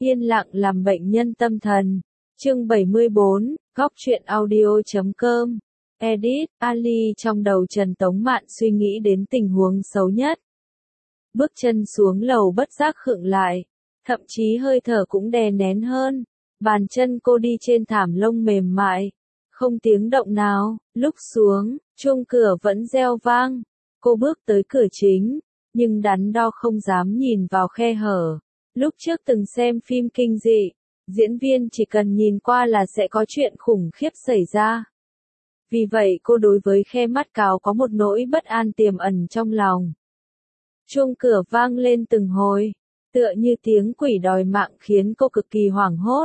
Yên lặng làm bệnh nhân tâm thần. Chương 74, Góc truyện audio.com. Edit, Ali trong đầu Trần Tống Mạn suy nghĩ đến tình huống xấu nhất. Bước chân xuống lầu bất giác khựng lại, thậm chí hơi thở cũng đè nén hơn. Bàn chân cô đi trên thảm lông mềm mại, không tiếng động nào. Lúc xuống, chuông cửa vẫn reo vang. Cô bước tới cửa chính, nhưng đắn đo không dám nhìn vào khe hở. Lúc trước từng xem phim kinh dị, diễn viên chỉ cần nhìn qua là sẽ có chuyện khủng khiếp xảy ra. Vì vậy cô đối với khe mắt cáo có một nỗi bất an tiềm ẩn trong lòng. Chuông cửa vang lên từng hồi, tựa như tiếng quỷ đòi mạng khiến cô cực kỳ hoảng hốt.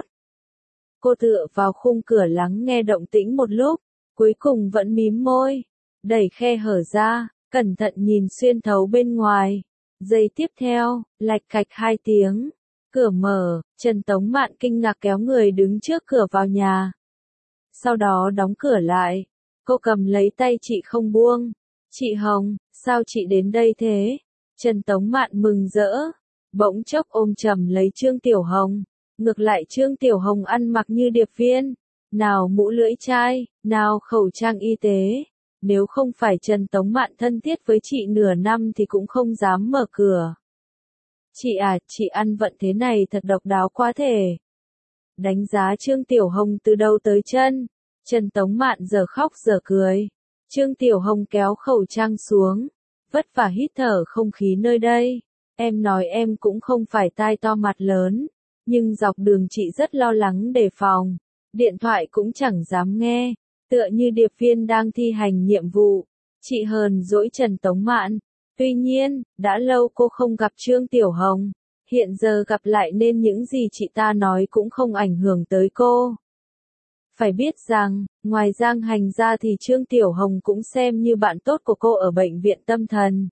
Cô tựa vào khung cửa lắng nghe động tĩnh một lúc, cuối cùng vẫn mím môi, đẩy khe hở ra, cẩn thận nhìn xuyên thấu bên ngoài. Giây tiếp theo, lạch cạch hai tiếng, cửa mở, Trần Tống Mạn kinh ngạc kéo người đứng trước cửa vào nhà. Sau đó đóng cửa lại, cô cầm lấy tay chị không buông. Chị Hồng, sao chị đến đây thế? Trần Tống Mạn mừng rỡ, bỗng chốc ôm chầm lấy Trương Tiểu Hồng. Ngược lại Trương Tiểu Hồng ăn mặc như điệp viên, nào mũ lưỡi chai, nào khẩu trang y tế. Nếu không phải Trần Tống Mạn thân thiết với chị nửa năm thì cũng không dám mở cửa. Chị à, chị ăn vận thế này thật độc đáo quá thể. Đánh giá Trương Tiểu Hồng từ đầu tới chân, Trần Tống Mạn giờ khóc giờ cười. Trương Tiểu Hồng kéo khẩu trang xuống, vất vả hít thở không khí nơi đây. Em nói em cũng không phải tai to mặt lớn, nhưng dọc đường chị rất lo lắng đề phòng. Điện thoại cũng chẳng dám nghe, tựa như điệp viên đang thi hành nhiệm vụ. Chị hờn dỗi Trần Tống Mạn. Tuy nhiên, đã lâu cô không gặp Trương Tiểu Hồng, hiện giờ gặp lại nên những gì chị ta nói cũng không ảnh hưởng tới cô. Phải biết rằng, ngoài Giang Hành ra thì Trương Tiểu Hồng cũng xem như bạn tốt của cô ở bệnh viện tâm thần.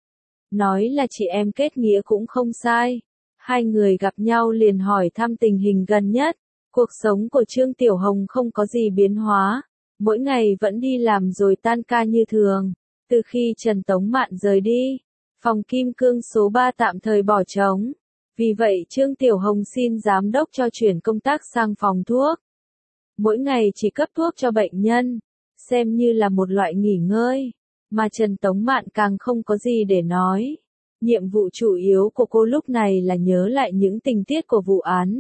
Nói là chị em kết nghĩa cũng không sai. Hai người gặp nhau liền hỏi thăm tình hình gần nhất. Cuộc sống của Trương Tiểu Hồng không có gì biến hóa, mỗi ngày vẫn đi làm rồi tan ca như thường. Từ khi Trần Tống Mạn rời đi, phòng kim cương số 3 tạm thời bỏ trống. Vì vậy Trương Tiểu Hồng xin giám đốc cho chuyển công tác sang phòng thuốc. Mỗi ngày chỉ cấp thuốc cho bệnh nhân, xem như là một loại nghỉ ngơi, mà Trần Tống Mạn càng không có gì để nói. Nhiệm vụ chủ yếu của cô lúc này là nhớ lại những tình tiết của vụ án.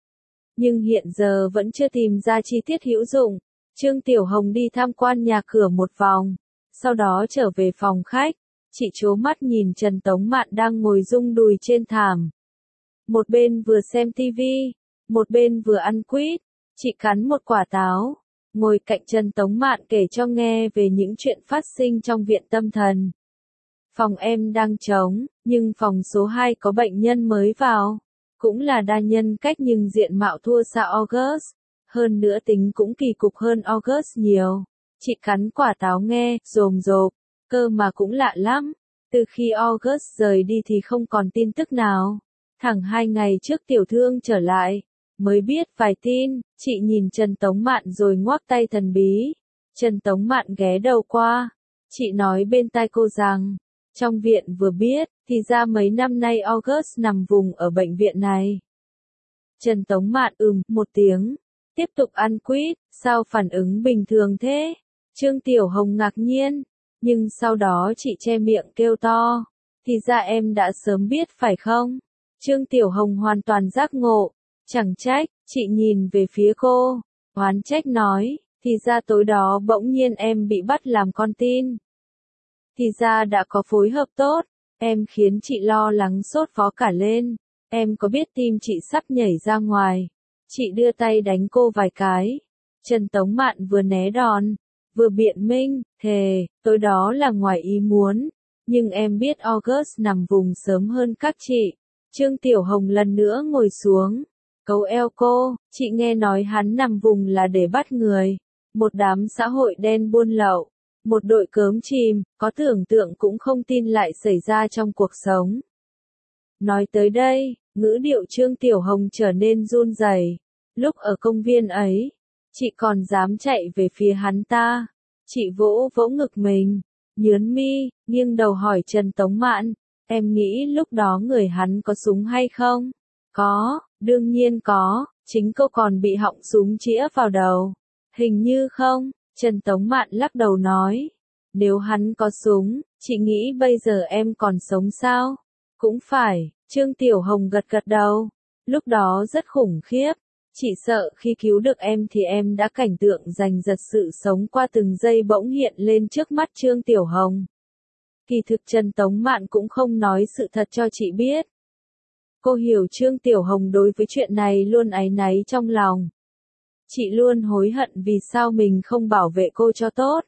Nhưng hiện giờ vẫn chưa tìm ra chi tiết hữu dụng. Trương Tiểu Hồng đi tham quan nhà cửa một vòng, sau đó trở về phòng khách. Chị trố mắt nhìn Trần Tống Mạn đang ngồi rung đùi trên thảm. Một bên vừa xem tivi, một bên vừa ăn quýt. Chị cắn một quả táo, ngồi cạnh Trần Tống Mạn kể cho nghe về những chuyện phát sinh trong viện tâm thần. Phòng em đang trống, nhưng phòng số 2 có bệnh nhân mới vào. Cũng là đa nhân cách nhưng diện mạo thua xa August. Hơn nữa tính cũng kỳ cục hơn August nhiều. Chị cắn quả táo nghe, rồm rộp. Cơ mà cũng lạ lắm. Từ khi August rời đi thì không còn tin tức nào. Thẳng 2 ngày trước tiểu thương trở lại, mới biết vài tin. Chị nhìn Trần Tống Mạn rồi ngoác tay thần bí. Trần Tống Mạn ghé đầu qua. Chị nói bên tai cô rằng, trong viện vừa biết, thì ra mấy năm nay August nằm vùng ở bệnh viện này. Trần Tống Mạn một tiếng, tiếp tục ăn quýt, sao phản ứng bình thường thế? Trương Tiểu Hồng ngạc nhiên, nhưng sau đó chị che miệng kêu to, thì ra em đã sớm biết phải không? Trương Tiểu Hồng hoàn toàn giác ngộ, chẳng trách, chị nhìn về phía cô, oán trách nói, thì ra tối đó bỗng nhiên em bị bắt làm con tin. Thì ra đã có phối hợp tốt, em khiến chị lo lắng sốt vó cả lên, em có biết tim chị sắp nhảy ra ngoài. Chị đưa tay đánh cô vài cái. Trần Tống Mạn vừa né đòn, vừa biện minh, thề, tối đó là ngoài ý muốn, nhưng em biết August nằm vùng sớm hơn các chị. Trương Tiểu Hồng lần nữa ngồi xuống, cấu eo cô, chị nghe nói hắn nằm vùng là để bắt người, một đám xã hội đen buôn lậu, một đội cớm chìm, có tưởng tượng cũng không tin lại xảy ra trong cuộc sống. Nói tới đây, ngữ điệu Trương Tiểu Hồng trở nên run rẩy. Lúc ở công viên ấy, chị còn dám chạy về phía hắn ta. Chị vỗ vỗ ngực mình, nhớn mi, nghiêng đầu hỏi Trần Tống Mạn, em nghĩ lúc đó người hắn có súng hay không? Có, Đương nhiên có, chính cô còn bị họng súng chĩa vào đầu. Hình như không, Trần Tống Mạn lắc đầu nói. Nếu hắn có súng, chị nghĩ bây giờ em còn sống sao? Cũng phải, Trương Tiểu Hồng gật gật đầu. Lúc đó rất khủng khiếp. Chị sợ khi cứu được em thì em đã cảnh tượng giành giật sự sống qua từng giây bỗng hiện lên trước mắt Trương Tiểu Hồng. Kỳ thực Trần Tống Mạn cũng không nói sự thật cho chị biết. Cô hiểu Trương Tiểu Hồng đối với chuyện này luôn áy náy trong lòng. Chị luôn hối hận vì sao mình không bảo vệ cô cho tốt.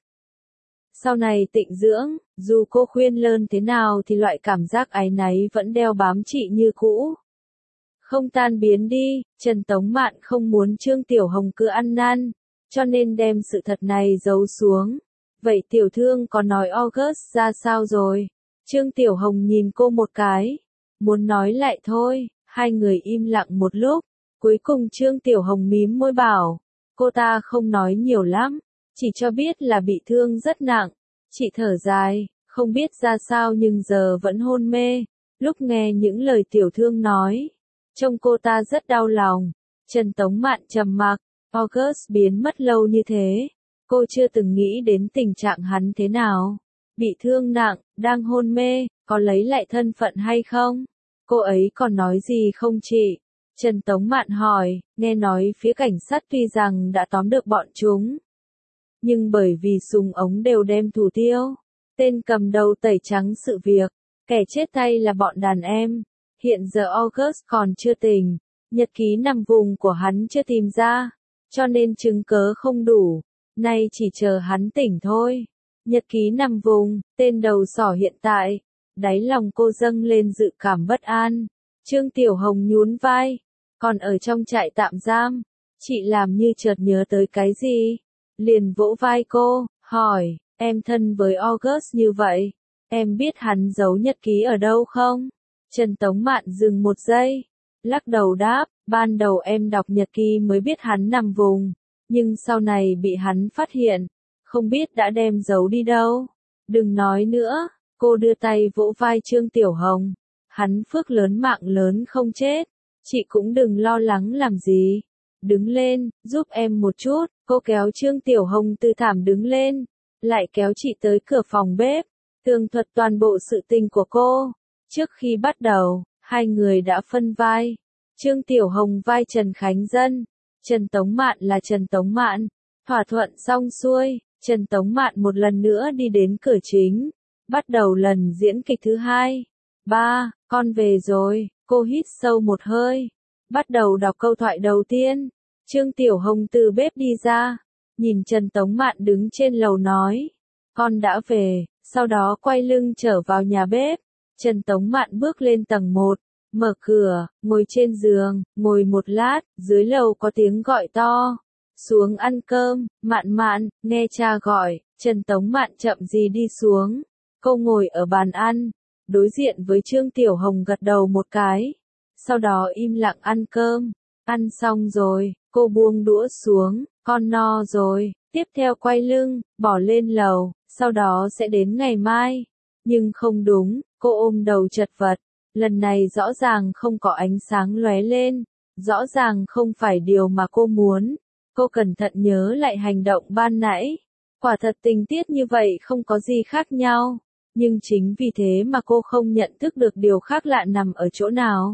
Sau này tịnh dưỡng, dù cô khuyên lơn thế nào thì loại cảm giác áy náy vẫn đeo bám chị như cũ. Không tan biến đi, Trần Tống Mạn không muốn Trương Tiểu Hồng cứ ăn năn, cho nên đem sự thật này giấu xuống. Vậy tiểu thương có nói August ra sao rồi? Trương Tiểu Hồng nhìn cô một cái, muốn nói lại thôi, hai người im lặng một lúc, cuối cùng Trương Tiểu Hồng mím môi bảo, cô ta không nói nhiều lắm, chỉ cho biết là bị thương rất nặng. Chị thở dài, không biết ra sao nhưng giờ vẫn hôn mê, lúc nghe những lời tiểu thương nói. Trông cô ta rất đau lòng. Trần Tống Mạn trầm mặc, August biến mất lâu như thế. Cô chưa từng nghĩ đến tình trạng hắn thế nào. Bị thương nặng, đang hôn mê, có lấy lại thân phận hay không? Cô ấy còn nói gì không chị? Trần Tống Mạn hỏi, nghe nói phía cảnh sát tuy rằng đã tóm được bọn chúng. Nhưng bởi vì súng ống đều đem thủ tiêu. Tên cầm đầu tẩy trắng sự việc. Kẻ chết tay là bọn đàn em. Hiện giờ August còn chưa tỉnh, nhật ký nằm vùng của hắn chưa tìm ra, cho nên chứng cớ không đủ, nay chỉ chờ hắn tỉnh thôi. Nhật ký nằm vùng, tên đầu sỏ hiện tại, đáy lòng cô dâng lên dự cảm bất an. Trương Tiểu Hồng nhún vai, còn ở trong trại tạm giam, chị làm như chợt nhớ tới cái gì, liền vỗ vai cô, hỏi, em thân với August như vậy, em biết hắn giấu nhật ký ở đâu không? Trần Tống Mạn dừng một giây, lắc đầu đáp, ban đầu em đọc nhật ký mới biết hắn nằm vùng, nhưng sau này bị hắn phát hiện, không biết đã đem giấu đi đâu. Đừng nói nữa, cô đưa tay vỗ vai Trương Tiểu Hồng, hắn phước lớn mạng lớn không chết, chị cũng đừng lo lắng làm gì. Đứng lên, giúp em một chút, cô kéo Trương Tiểu Hồng từ thảm đứng lên, lại kéo chị tới cửa phòng bếp, tường thuật toàn bộ sự tình của cô. Trước khi bắt đầu, hai người đã phân vai. Trương Tiểu Hồng vai Trần Khánh Dân, Trần Tống Mạn là Trần Tống Mạn. Thỏa thuận xong xuôi, Trần Tống Mạn một lần nữa đi đến cửa chính, bắt đầu lần diễn kịch thứ hai. Ba, con về rồi, cô hít sâu một hơi, bắt đầu đọc câu thoại đầu tiên. Trương Tiểu Hồng từ bếp đi ra, nhìn Trần Tống Mạn đứng trên lầu nói, con đã về, sau đó quay lưng trở vào nhà bếp. Trần Tống Mạn bước lên tầng 1, mở cửa, ngồi trên giường, ngồi một lát, dưới lầu có tiếng gọi to. Xuống ăn cơm, Mạn Mạn, nghe cha gọi, Trần Tống Mạn chậm gì đi xuống. Cô ngồi ở bàn ăn, đối diện với Trương Tiểu Hồng gật đầu một cái. Sau đó im lặng ăn cơm. Ăn xong rồi, cô buông đũa xuống, con no rồi, tiếp theo quay lưng, bỏ lên lầu, sau đó sẽ đến ngày mai. Nhưng không đúng, cô ôm đầu chật vật, lần này rõ ràng không có ánh sáng lóe lên, rõ ràng không phải điều mà cô muốn. Cô cẩn thận nhớ lại hành động ban nãy, quả thật tình tiết như vậy không có gì khác nhau, nhưng chính vì thế mà cô không nhận thức được điều khác lạ nằm ở chỗ nào.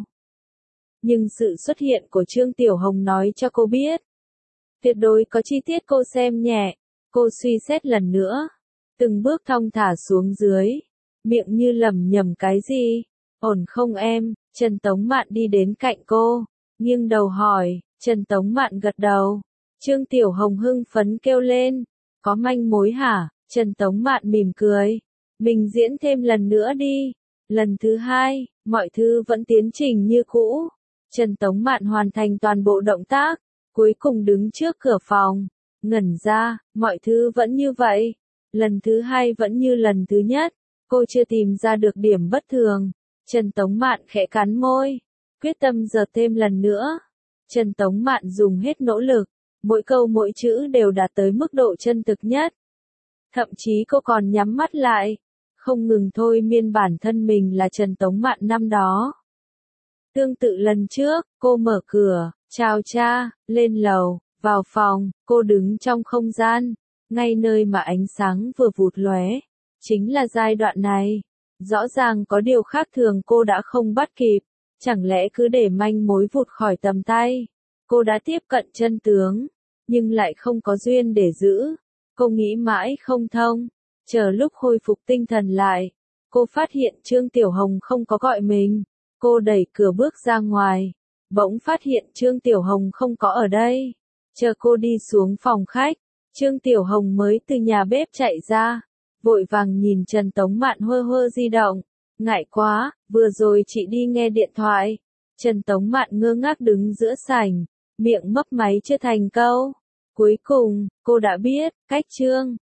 Nhưng sự xuất hiện của Trương Tiểu Hồng nói cho cô biết, tuyệt đối có chi tiết cô xem nhẹ. Cô suy xét lần nữa, từng bước thong thả xuống dưới, miệng như lẩm nhẩm cái gì. Ổn không em? Trần Tống Mạn đi đến cạnh cô, nghiêng đầu hỏi. Trần Tống Mạn gật đầu. Trương Tiểu Hồng hưng phấn kêu lên, có manh mối hả? Trần Tống Mạn mỉm cười, mình diễn thêm lần nữa đi. Lần thứ hai, mọi thứ vẫn tiến trình như cũ. Trần Tống Mạn hoàn thành toàn bộ động tác, cuối cùng đứng trước cửa phòng, ngẩn ra, mọi thứ vẫn như vậy. Lần thứ hai vẫn như lần thứ nhất, cô chưa tìm ra được điểm bất thường. Trần Tống Mạn khẽ cắn môi, quyết tâm giờ thêm lần nữa. Trần Tống Mạn dùng hết nỗ lực, mỗi câu mỗi chữ đều đạt tới mức độ chân thực nhất. Thậm chí cô còn nhắm mắt lại, không ngừng thôi miên bản thân mình là Trần Tống Mạn năm đó. Tương tự lần trước, cô mở cửa, chào cha, lên lầu, vào phòng, cô đứng trong không gian, ngay nơi mà ánh sáng vừa vụt lóe. Chính là giai đoạn này. Rõ ràng có điều khác thường cô đã không bắt kịp, chẳng lẽ cứ để manh mối vụt khỏi tầm tay. Cô đã tiếp cận chân tướng, nhưng lại không có duyên để giữ. Cô nghĩ mãi không thông, chờ lúc khôi phục tinh thần lại, cô phát hiện Trương Tiểu Hồng không có gọi mình. Cô đẩy cửa bước ra ngoài, bỗng phát hiện Trương Tiểu Hồng không có ở đây. Chờ cô đi xuống phòng khách, Trương Tiểu Hồng mới từ nhà bếp chạy ra, vội vàng nhìn Trần Tống Mạn hơ hơ di động. Ngại quá, vừa rồi chị đi nghe điện thoại. Trần Tống Mạn ngơ ngác đứng giữa sảnh, miệng mấp máy chưa thành câu. Cuối cùng, cô đã biết, cách Trương